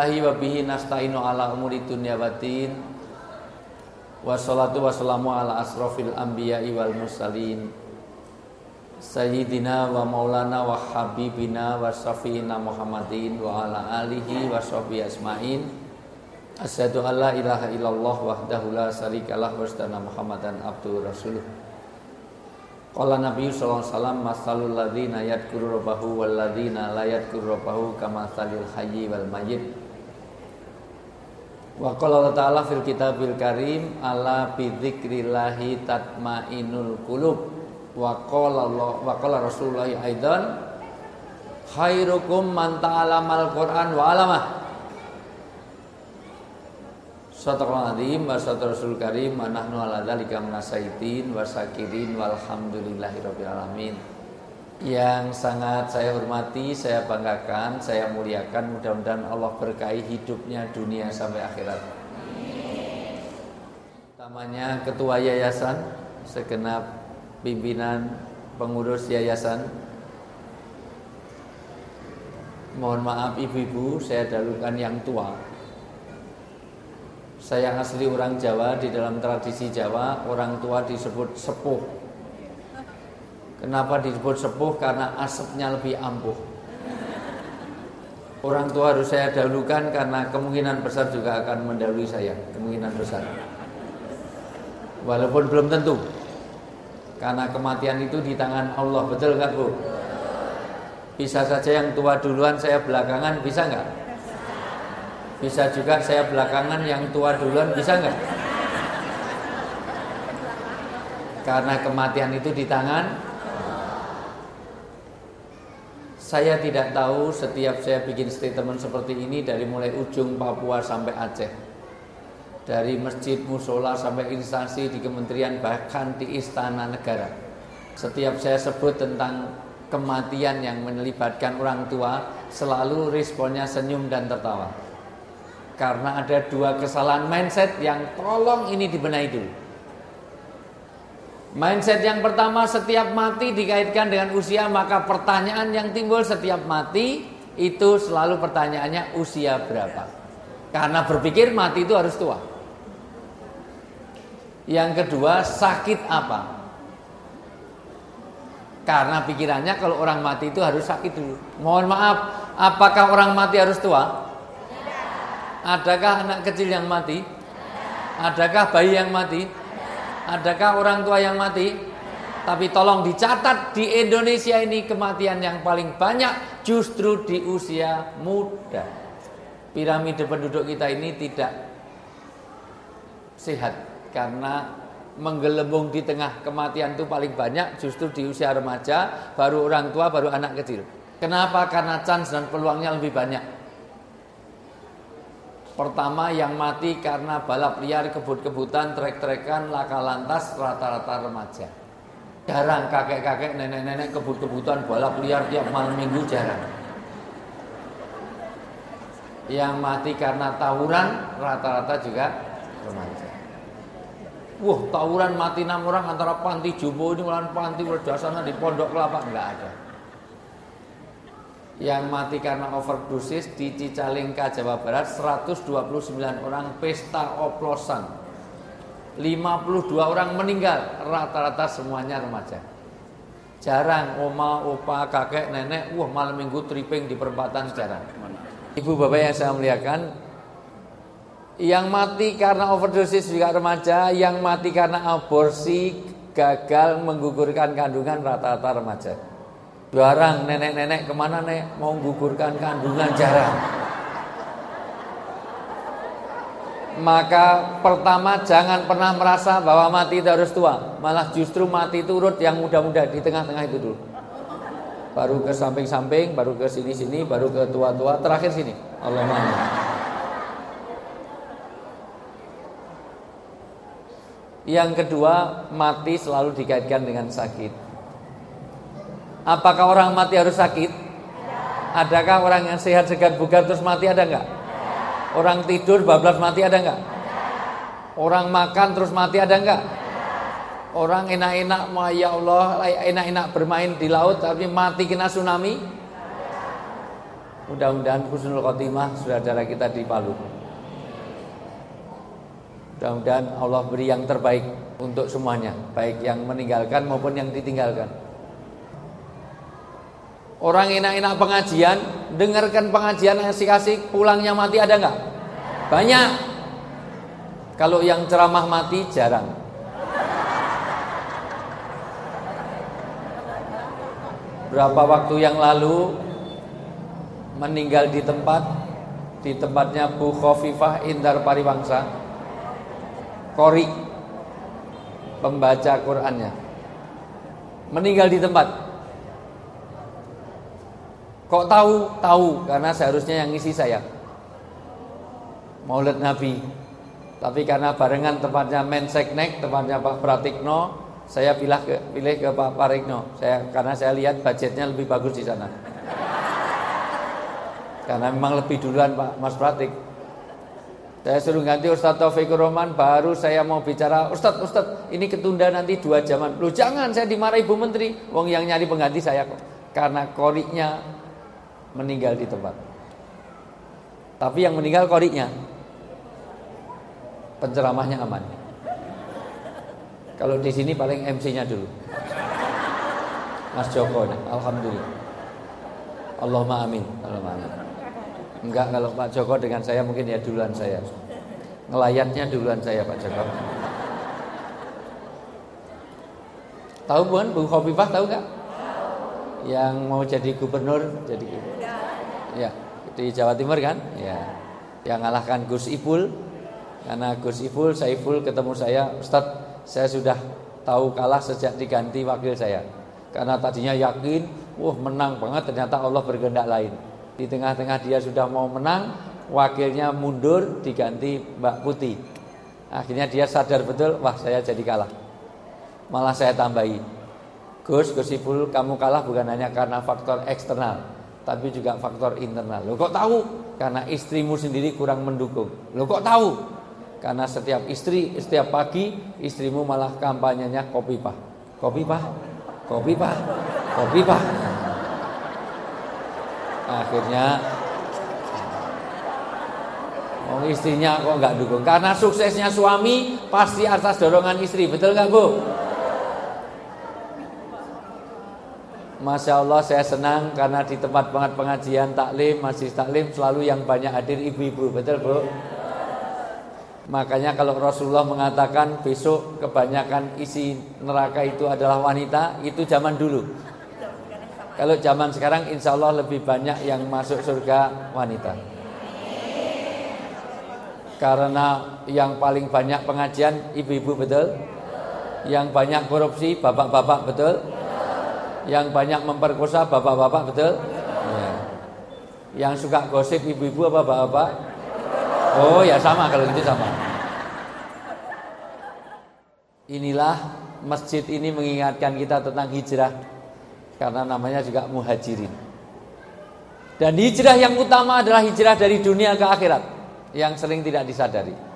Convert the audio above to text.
Bismillahi wa bihi nasta'inu ala umuri dunya waddin. Wassalatu wassalamu ala asrofil anbiya'i wal mursalin Sayyidina wa maulana wa habibina wa syafi'ina Muhammadin wa ala alihi wa sahbihi asma'in. Asyhadu an la ilaha illallah wahdahu la syarikalah wa asyhadu Muhammadan abduhu rasuluh. Qala Nabi sallallahu alaihi wasallam masalul ladzina yadhkuru rabbahu wal ladzina la yadhkuru rabbahu kamatsalil hayyi wal mayyit. Wa qala ta'ala fil kitabil karim ala bi dzikrillahi tatmainul qulub. Wa qala Rasulullah aidan khairukum man ta'allamal Qur'an wa 'allamah. Sadaqallahul azim wa sadaqar Rasul karim wa nahnu ala dzalika minasaitin wa syakirin walhamdulillahirabbil alamin. Yang sangat saya hormati, saya banggakan, saya muliakan, mudah-mudahan Allah berkahi hidupnya dunia sampai akhirat. Utamanya ketua yayasan, segenap pimpinan pengurus yayasan. Mohon maaf ibu-ibu, saya dahulukan yang tua. Saya asli orang Jawa, di dalam tradisi Jawa orang tua disebut sepuh. Kenapa disebut sepuh? Karena asapnya lebih ampuh. Orang tua harus saya dahulukan karena kemungkinan besar juga akan mendahului saya, kemungkinan besar. Walaupun belum tentu. Karena kematian itu di tangan Allah, betul kan Bu? Bisa saja yang tua duluan, saya belakangan, bisa enggak? Bisa juga saya belakangan, yang tua duluan, bisa enggak? Karena kematian itu di tangan. Saya tidak tahu setiap saya bikin statement seperti ini dari mulai ujung Papua sampai Aceh, dari masjid, musola sampai instansi di kementerian, bahkan di istana negara. Setiap saya sebut tentang kematian yang melibatkan orang tua, selalu responnya senyum dan tertawa. Karena ada dua kesalahan mindset yang tolong ini dibenahi dulu. Mindset yang pertama, setiap mati dikaitkan dengan usia, maka pertanyaan yang timbul setiap mati itu selalu pertanyaannya usia berapa. Karena berpikir mati itu harus tua. Yang kedua, sakit apa? Karena pikirannya kalau orang mati itu harus sakit dulu. Mohon maaf, apakah orang mati harus tua? Adakah anak kecil yang mati? Adakah bayi yang mati? Adakah orang tua yang mati? Tapi tolong dicatat, di Indonesia ini kematian yang paling banyak justru di usia muda. Piramida penduduk kita ini tidak sehat karena menggelembung di tengah kematian itu paling banyak justru di usia remaja, baru orang tua, baru anak kecil. Kenapa? Karena chance dan peluangnya lebih banyak. Pertama, yang mati karena balap liar, kebut-kebutan, trek-trekan, laka lantas, rata-rata remaja. Jarang kakek-kakek, nenek-nenek kebut-kebutan, balap liar tiap malam minggu, jarang. Yang mati karena tawuran, rata-rata juga remaja. Wah, tawuran mati 6 orang antara panti Jumbo ini melawan panti Werdasana di Pondok Kelapa, enggak ada. Yang mati karena overdosis di Cicalengka, Jawa Barat 129 orang pesta oplosan, 52 orang meninggal, rata-rata semuanya remaja. Jarang oma, opa, kakek, nenek, wah malam minggu tripping di perempatan, jarang. Ibu bapak yang saya muliakan, yang mati karena overdosis juga remaja, yang mati karena aborsi, gagal menggugurkan kandungan, rata-rata remaja. Jarang nenek-nenek kemana nek mau gugurkan kandungan, jarang. Maka pertama, jangan pernah merasa bahwa mati itu harus tua. Malah justru mati itu urut yang muda-muda, di tengah-tengah itu dulu. Baru ke samping-samping, baru ke sini-sini, baru ke tua-tua, terakhir sini. Allahumma. Yang kedua, mati selalu dikaitkan dengan sakit. Apakah orang mati harus sakit? Adakah orang yang sehat, segar, bugar terus mati, ada enggak? Orang tidur bablas mati, ada enggak? Orang makan terus mati, ada enggak? Orang enak-enak, ya Allah, enak-enak bermain di laut tapi mati kena tsunami? Mudah-mudahan husnul khotimah saudara kita di Palu. Mudah-mudahan Allah beri yang terbaik untuk semuanya, baik yang meninggalkan maupun yang ditinggalkan. Orang enak-enak pengajian, dengarkan pengajian asik-asik, pulangnya mati ada enggak? Banyak. Kalau yang ceramah mati jarang. Berapa waktu yang lalu meninggal di tempatnya Bu Khofifah Indar Pariwangsa, Qori, pembaca Qur'annya, meninggal di tempat. Kok tahu? Tahu karena seharusnya yang ngisi saya, Maulid Nabi. Tapi karena barengan tempatnya Menseknek, tempatnya Pak Pratikno, saya pilih ke Pak Pratikno. Karena saya lihat budgetnya lebih bagus di sana. Karena memang lebih duluan Pak Mas Pratik. Saya suruh ganti Ustadz Taufikur Rahman, baru saya mau bicara, Ustadz, ini ketunda nanti 2 jaman. Loh jangan, saya dimarahi Ibu Menteri. Wong yang nyari pengganti saya kok. Karena koriknya meninggal di tempat. Tapi yang meninggal koriknya, penceramahnya aman. Kalau di sini paling MC-nya dulu, Mas Joko, alhamdulillah. Allahumma amin. Allahumma amin. Enggak, kalau Pak Joko dengan saya mungkin ya duluan saya. Ngelayatnya duluan saya Pak Joko. Tahu bukan Bu Khofifah, tahu enggak? Yang mau jadi gubernur, ya, di Jawa Timur kan? Ya. Yang ngalahkan Gus Ipul. Karena Gus Ipul, Saiful ketemu saya, Ustadz, saya sudah tahu kalah sejak diganti wakil saya. Karena tadinya yakin, menang banget, ternyata Allah berkehendak lain. Di tengah-tengah dia sudah mau menang, wakilnya mundur diganti Mbak Putih. Akhirnya dia sadar betul, wah saya jadi kalah. Malah saya tambahi, Gus Ipul, kamu kalah bukan hanya karena faktor eksternal, tapi juga faktor internal. Loh kok tahu? Karena istrimu sendiri kurang mendukung. Loh kok tahu? Karena setiap pagi istrimu malah kampanyenya Kopipah. Akhirnya istrinya kok nggak dukung. Karena suksesnya suami pasti atas dorongan istri. Betul nggak Bu? Masya Allah, saya senang karena di tempat pengajian taklim, majelis taklim selalu yang banyak hadir ibu-ibu. Betul Bu? Makanya kalau Rasulullah mengatakan besok kebanyakan isi neraka itu adalah wanita, itu zaman dulu. Kalau zaman sekarang insya Allah lebih banyak yang masuk surga wanita. Karena yang paling banyak pengajian ibu-ibu, betul? Yang banyak korupsi bapak-bapak, betul? Yang banyak memperkosa bapak-bapak, betul? Ya. Yang suka gosip ibu-ibu apa bapak-bapak? Oh ya sama, kalau gitu sama. Inilah masjid ini mengingatkan kita tentang hijrah. Karena namanya juga muhajirin. Dan hijrah yang utama adalah hijrah dari dunia ke akhirat, yang sering tidak disadari.